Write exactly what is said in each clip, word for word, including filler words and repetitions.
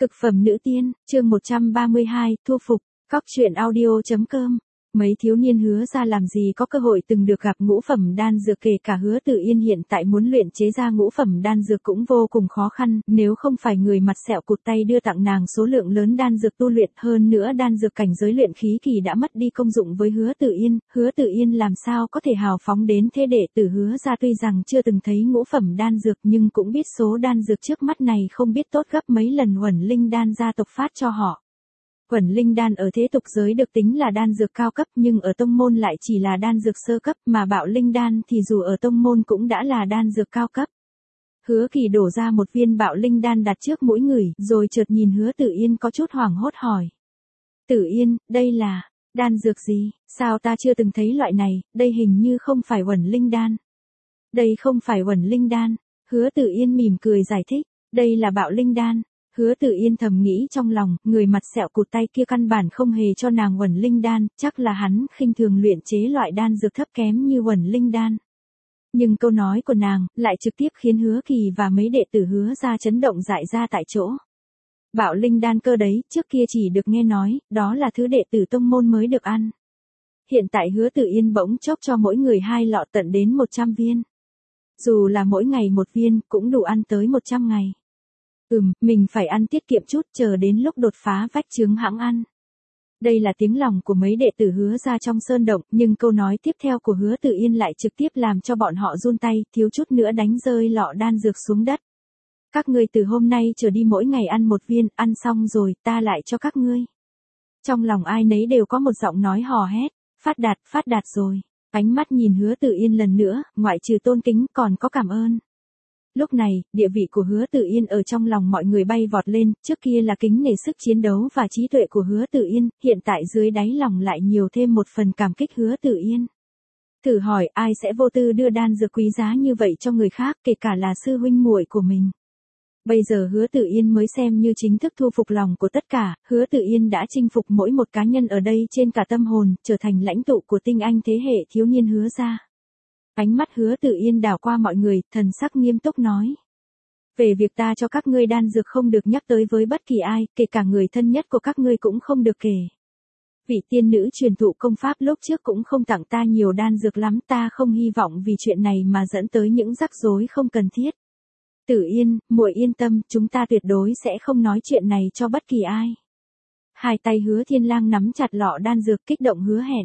Cực phẩm nữ tiên, chương một trăm ba mươi hai, thu phục, cóc truyện audio.com. Mấy thiếu niên Hứa ra làm gì có cơ hội từng được gặp ngũ phẩm đan dược, kể cả Hứa Tử Yên hiện tại muốn luyện chế ra ngũ phẩm đan dược cũng vô cùng khó khăn, nếu không phải người mặt sẹo cụt tay đưa tặng nàng số lượng lớn đan dược tu luyện, hơn nữa đan dược cảnh giới luyện khí kỳ đã mất đi công dụng với Hứa Tử Yên, Hứa Tử Yên làm sao có thể hào phóng đến thế. Đệ tử Hứa ra tuy rằng chưa từng thấy ngũ phẩm đan dược nhưng cũng biết số đan dược trước mắt này không biết tốt gấp mấy lần Uẩn Linh đan gia tộc phát cho họ. Uẩn Linh đan ở thế tục giới được tính là đan dược cao cấp, nhưng ở tông môn lại chỉ là đan dược sơ cấp, mà Bạo Linh đan thì dù ở tông môn cũng đã là đan dược cao cấp. Hứa Kỳ đổ ra một viên Bạo Linh đan đặt trước mỗi người, rồi chợt nhìn Hứa Tử Yên có chút hoảng hốt hỏi: "Tử Yên, đây là đan dược gì? Sao ta chưa từng thấy loại này, đây hình như không phải Uẩn Linh đan." "Đây không phải Uẩn Linh đan." Hứa Tử Yên mỉm cười giải thích, "Đây là Bạo Linh đan." Hứa Tử Yên thầm nghĩ trong lòng, người mặt sẹo cụt tay kia căn bản không hề cho nàng Uẩn Linh đan, chắc là hắn khinh thường luyện chế loại đan dược thấp kém như Uẩn Linh đan. Nhưng câu nói của nàng lại trực tiếp khiến Hứa Kỳ và mấy đệ tử Hứa ra chấn động dại ra tại chỗ. Bạo Linh đan cơ đấy, trước kia chỉ được nghe nói, đó là thứ đệ tử tông môn mới được ăn. Hiện tại Hứa Tử Yên bỗng chốc cho mỗi người hai lọ tận đến một trăm viên. Dù là mỗi ngày một viên, cũng đủ ăn tới một trăm ngày. Ừm, mình phải ăn tiết kiệm chút, chờ đến lúc đột phá vách chướng hãng ăn. Đây là tiếng lòng của mấy đệ tử Hứa ra trong sơn động, nhưng câu nói tiếp theo của Hứa Tử Yên lại trực tiếp làm cho bọn họ run tay, thiếu chút nữa đánh rơi lọ đan dược xuống đất. "Các ngươi từ hôm nay trở đi mỗi ngày ăn một viên, ăn xong rồi, ta lại cho các ngươi." Trong lòng ai nấy đều có một giọng nói hò hét: "Phát đạt, phát đạt rồi." Ánh mắt nhìn Hứa Tử Yên lần nữa, ngoại trừ tôn kính còn có cảm ơn. Lúc này, địa vị của Hứa Tử Yên ở trong lòng mọi người bay vọt lên, trước kia là kính nể sức chiến đấu và trí tuệ của Hứa Tử Yên, hiện tại dưới đáy lòng lại nhiều thêm một phần cảm kích Hứa Tử Yên. Thử hỏi ai sẽ vô tư đưa đan dược quý giá như vậy cho người khác, kể cả là sư huynh muội của mình. Bây giờ Hứa Tử Yên mới xem như chính thức thu phục lòng của tất cả, Hứa Tử Yên đã chinh phục mỗi một cá nhân ở đây trên cả tâm hồn, trở thành lãnh tụ của tinh anh thế hệ thiếu niên Hứa ra. Ánh mắt Hứa Tử Yên đảo qua mọi người, thần sắc nghiêm túc nói: "Về việc ta cho các ngươi đan dược không được nhắc tới với bất kỳ ai, kể cả người thân nhất của các ngươi cũng không được kể. Vị tiên nữ truyền thụ công pháp lúc trước cũng không tặng ta nhiều đan dược lắm, ta không hy vọng vì chuyện này mà dẫn tới những rắc rối không cần thiết. Tử Yên, muội yên tâm, chúng ta tuyệt đối sẽ không nói chuyện này cho bất kỳ ai." Hai tay Hứa Thiên Lang nắm chặt lọ đan dược, kích động hứa hẹn.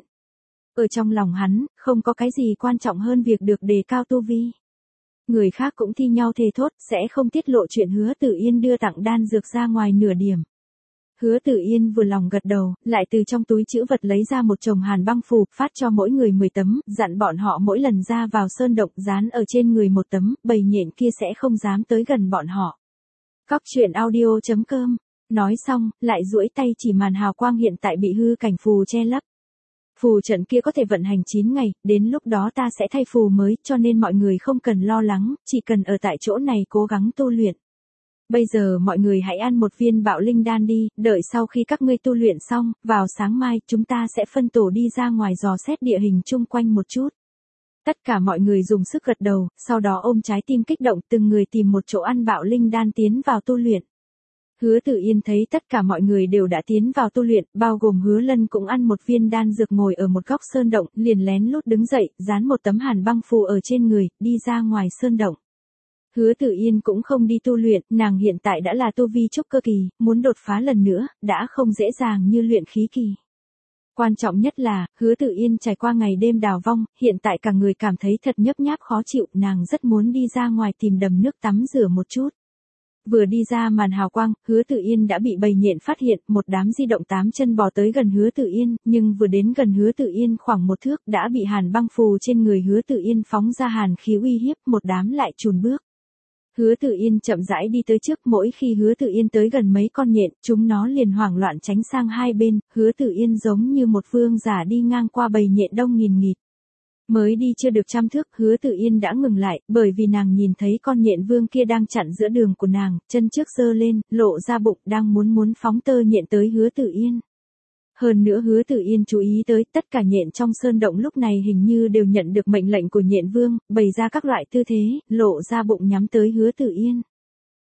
Ở trong lòng hắn, không có cái gì quan trọng hơn việc được đề cao tu vi. Người khác cũng thi nhau thề thốt, sẽ không tiết lộ chuyện Hứa Tử Yên đưa tặng đan dược ra ngoài nửa điểm. Hứa Tử Yên vừa lòng gật đầu, lại từ trong túi trữ vật lấy ra một chồng hàn băng phù, phát cho mỗi người mười tấm, dặn bọn họ mỗi lần ra vào sơn động dán ở trên người một tấm, bầy nhện kia sẽ không dám tới gần bọn họ. Cóc truyện audio.com. Nói xong, lại duỗi tay chỉ màn hào quang hiện tại bị hư cảnh phù che lấp. "Phù trận kia có thể vận hành chín ngày, đến lúc đó ta sẽ thay phù mới, cho nên mọi người không cần lo lắng, chỉ cần ở tại chỗ này cố gắng tu luyện. Bây giờ mọi người hãy ăn một viên Bạo Linh đan đi, đợi sau khi các ngươi tu luyện xong, vào sáng mai chúng ta sẽ phân tổ đi ra ngoài dò xét địa hình chung quanh một chút." Tất cả mọi người dùng sức gật đầu, sau đó ôm trái tim kích động, từng người tìm một chỗ ăn Bạo Linh đan tiến vào tu luyện. Hứa Tử Yên thấy tất cả mọi người đều đã tiến vào tu luyện, bao gồm Hứa Lân cũng ăn một viên đan dược, ngồi ở một góc sơn động, liền lén lút đứng dậy, dán một tấm hàn băng phù ở trên người, đi ra ngoài sơn động. Hứa Tử Yên cũng không đi tu luyện, nàng hiện tại đã là tu vi trúc cơ kỳ, muốn đột phá lần nữa, đã không dễ dàng như luyện khí kỳ. Quan trọng nhất là, Hứa Tử Yên trải qua ngày đêm đào vong, hiện tại cả người cảm thấy thật nhấp nháp khó chịu, nàng rất muốn đi ra ngoài tìm đầm nước tắm rửa một chút. Vừa đi ra màn hào quang, Hứa Tử Yên đã bị bầy nhện phát hiện, một đám di động tám chân bò tới gần Hứa Tử Yên, nhưng vừa đến gần Hứa Tử Yên khoảng một thước, đã bị hàn băng phù trên người Hứa Tử Yên phóng ra hàn khí uy hiếp, một đám lại chùn bước. Hứa Tử Yên chậm rãi đi tới trước, mỗi khi Hứa Tử Yên tới gần mấy con nhện, chúng nó liền hoảng loạn tránh sang hai bên, Hứa Tử Yên giống như một vương giả đi ngang qua bầy nhện đông nghìn nghịt. Mới đi chưa được trăm thước, Hứa Tử Yên đã ngừng lại, bởi vì nàng nhìn thấy con nhện vương kia đang chặn giữa đường của nàng, chân trước giơ lên, lộ ra bụng, đang muốn muốn phóng tơ nhện tới Hứa Tử Yên. Hơn nữa Hứa Tử Yên chú ý tới, tất cả nhện trong sơn động lúc này hình như đều nhận được mệnh lệnh của nhện vương, bày ra các loại tư thế, lộ ra bụng nhắm tới Hứa Tử Yên.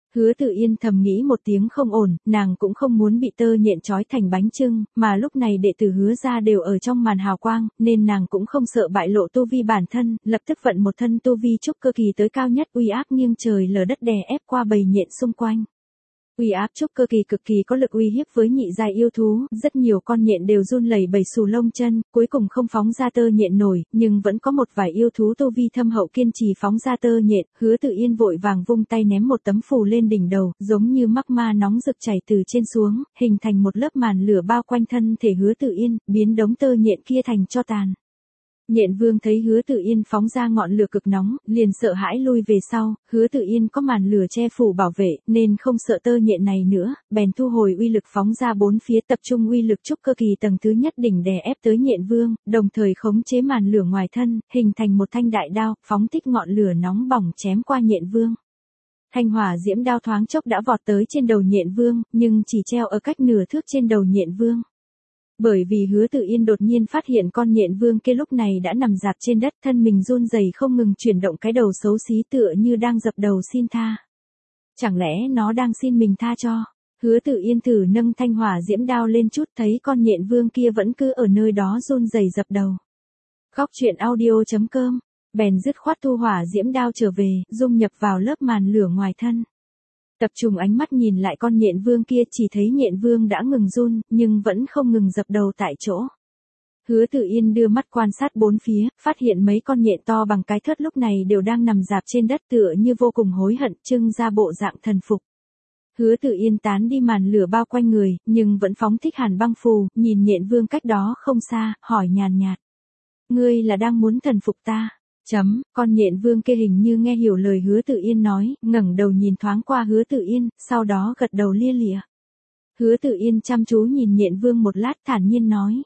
Hứa Tự Yên thầm nghĩ một tiếng không ổn, nàng cũng không muốn bị tơ nhện trói thành bánh chưng, mà lúc này đệ tử Hứa gia đều ở trong màn hào quang, nên nàng cũng không sợ bại lộ tu vi bản thân, lập tức vận một thân tu vi trúc cơ kỳ tới cao nhất, uy áp nghiêng trời lở đất đè ép qua bầy nhện xung quanh. Uy áp trúc cơ kỳ cực kỳ có lực uy hiếp với nhị giai yêu thú, rất nhiều con nhện đều run lẩy bẩy xù lông chân, cuối cùng không phóng ra tơ nhện nổi, nhưng vẫn có một vài yêu thú tu vi thâm hậu kiên trì phóng ra tơ nhện. Hứa Tự Yên vội vàng vung tay ném một tấm phù lên đỉnh đầu, giống như mắc ma nóng rực chảy từ trên xuống, hình thành một lớp màn lửa bao quanh thân thể Hứa Tự Yên, biến đống tơ nhện kia thành tro tàn. Nhện Vương thấy Hứa Tự Yên phóng ra ngọn lửa cực nóng, liền sợ hãi lui về sau, Hứa Tự Yên có màn lửa che phủ bảo vệ, nên không sợ tơ nhện này nữa, bèn thu hồi uy lực phóng ra bốn phía, tập trung uy lực trúc cơ kỳ tầng thứ nhất đỉnh đè ép tới Nhện Vương, đồng thời khống chế màn lửa ngoài thân, hình thành một thanh đại đao, phóng thích ngọn lửa nóng bỏng chém qua Nhện Vương. Thanh hỏa diễm đao thoáng chốc đã vọt tới trên đầu Nhện Vương, nhưng chỉ treo ở cách nửa thước trên đầu Nhện Vương. Bởi vì Hứa Tự Yên đột nhiên phát hiện con nhện vương kia lúc này đã nằm dạp trên đất, thân mình run rẩy không ngừng chuyển động, cái đầu xấu xí tựa như đang dập đầu xin tha. Chẳng lẽ nó đang xin mình tha cho? Hứa Tự Yên thử nâng thanh hỏa diễm đao lên chút, thấy con nhện vương kia vẫn cứ ở nơi đó run rẩy dập đầu. Góc truyện audio chấm com, bèn dứt khoát thu hỏa diễm đao trở về, dung nhập vào lớp màn lửa ngoài thân. Tập trung ánh mắt nhìn lại con nhện vương kia, chỉ thấy nhện vương đã ngừng run, nhưng vẫn không ngừng dập đầu tại chỗ. Hứa Tự Yên đưa mắt quan sát bốn phía, phát hiện mấy con nhện to bằng cái thớt lúc này đều đang nằm dạp trên đất tựa như vô cùng hối hận, trưng ra bộ dạng thần phục. Hứa Tự Yên tán đi màn lửa bao quanh người, nhưng vẫn phóng thích hàn băng phù, nhìn nhện vương cách đó không xa, hỏi nhàn nhạt. Ngươi là đang muốn thần phục ta? Chấm, con nhện vương kia hình như nghe hiểu lời Hứa Tự Yên nói, ngẩng đầu nhìn thoáng qua Hứa Tự Yên, sau đó gật đầu lia lịa. Hứa Tự Yên chăm chú nhìn nhện vương một lát, thản nhiên nói.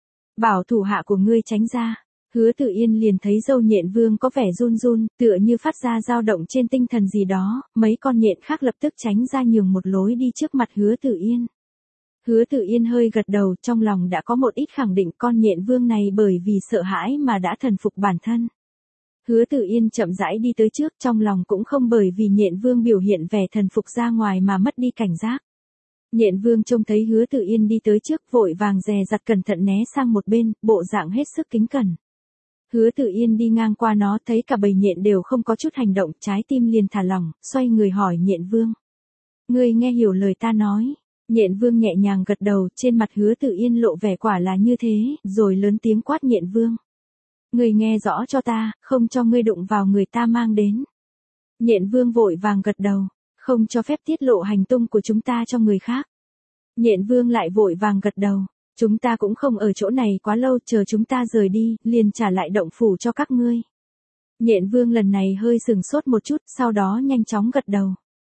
Bảo thủ hạ của ngươi tránh ra. Hứa Tự Yên liền thấy râu nhện vương có vẻ run run, tựa như phát ra dao động trên tinh thần gì đó, mấy con nhện khác lập tức tránh ra nhường một lối đi trước mặt Hứa Tự Yên. Hứa Tự Yên hơi gật đầu, trong lòng đã có một ít khẳng định con nhện vương này bởi vì sợ hãi mà đã thần phục bản thân. Hứa Tự Yên chậm rãi đi tới trước, trong lòng cũng không bởi vì nhện vương biểu hiện vẻ thần phục ra ngoài mà mất đi cảnh giác. Nhện vương trông thấy Hứa Tự Yên đi tới trước, vội vàng dè dặt cẩn thận né sang một bên, bộ dạng hết sức kính cẩn. Hứa Tự Yên đi ngang qua nó, thấy cả bầy nhện đều không có chút hành động, trái tim liền thả lỏng, xoay người hỏi nhện vương. Ngươi nghe hiểu lời ta nói? Nhện vương nhẹ nhàng gật đầu, trên mặt Hứa Tự Yên lộ vẻ quả là như thế, rồi lớn tiếng quát nhện vương. Ngươi nghe rõ cho ta, không cho ngươi đụng vào người ta mang đến. Nhện vương vội vàng gật đầu, không cho phép tiết lộ hành tung của chúng ta cho người khác. Nhện vương lại vội vàng gật đầu, chúng ta cũng không ở chỗ này quá lâu, chờ chúng ta rời đi, liền trả lại động phủ cho các ngươi. Nhện vương lần này hơi sừng sốt một chút, sau đó nhanh chóng gật đầu.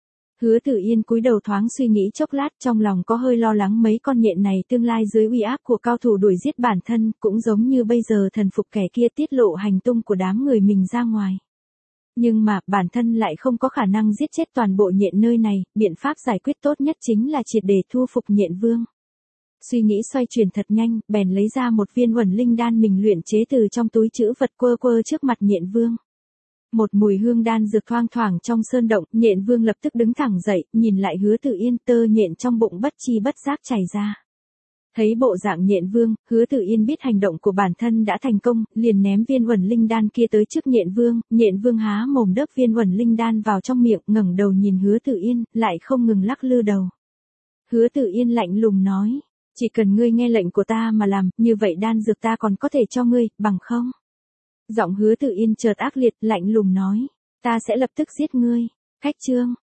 Hứa Tự Yên cúi đầu thoáng suy nghĩ chốc lát, trong lòng có hơi lo lắng mấy con nhện này tương lai dưới uy áp của cao thủ đuổi giết bản thân, cũng giống như bây giờ thần phục kẻ kia tiết lộ hành tung của đám người mình ra ngoài. Nhưng mà, bản thân lại không có khả năng giết chết toàn bộ nhện nơi này, biện pháp giải quyết tốt nhất chính là triệt để thu phục nhện vương. Suy nghĩ xoay chuyển thật nhanh, bèn lấy ra một viên uẩn linh đan mình luyện chế từ trong túi trữ vật, quơ quơ trước mặt nhện vương. Một mùi hương đan dược thoang thoảng trong sơn động, nhện vương lập tức đứng thẳng dậy, nhìn lại Hứa Tự Yên, tơ nhện trong bụng bất chi bất giác chảy ra. Thấy bộ dạng nhện vương, Hứa Tự Yên biết hành động của bản thân đã thành công, liền ném viên uẩn linh đan kia tới trước nhện vương, nhện vương há mồm đớp viên uẩn linh đan vào trong miệng, ngẩng đầu nhìn Hứa Tự Yên, lại không ngừng lắc lư đầu. Hứa Tự Yên lạnh lùng nói, chỉ cần ngươi nghe lệnh của ta mà làm, như vậy đan dược ta còn có thể cho ngươi, bằng không? Giọng Hứa Tự Yên chợt ác liệt, lạnh lùng nói, ta sẽ lập tức giết ngươi. Khách chương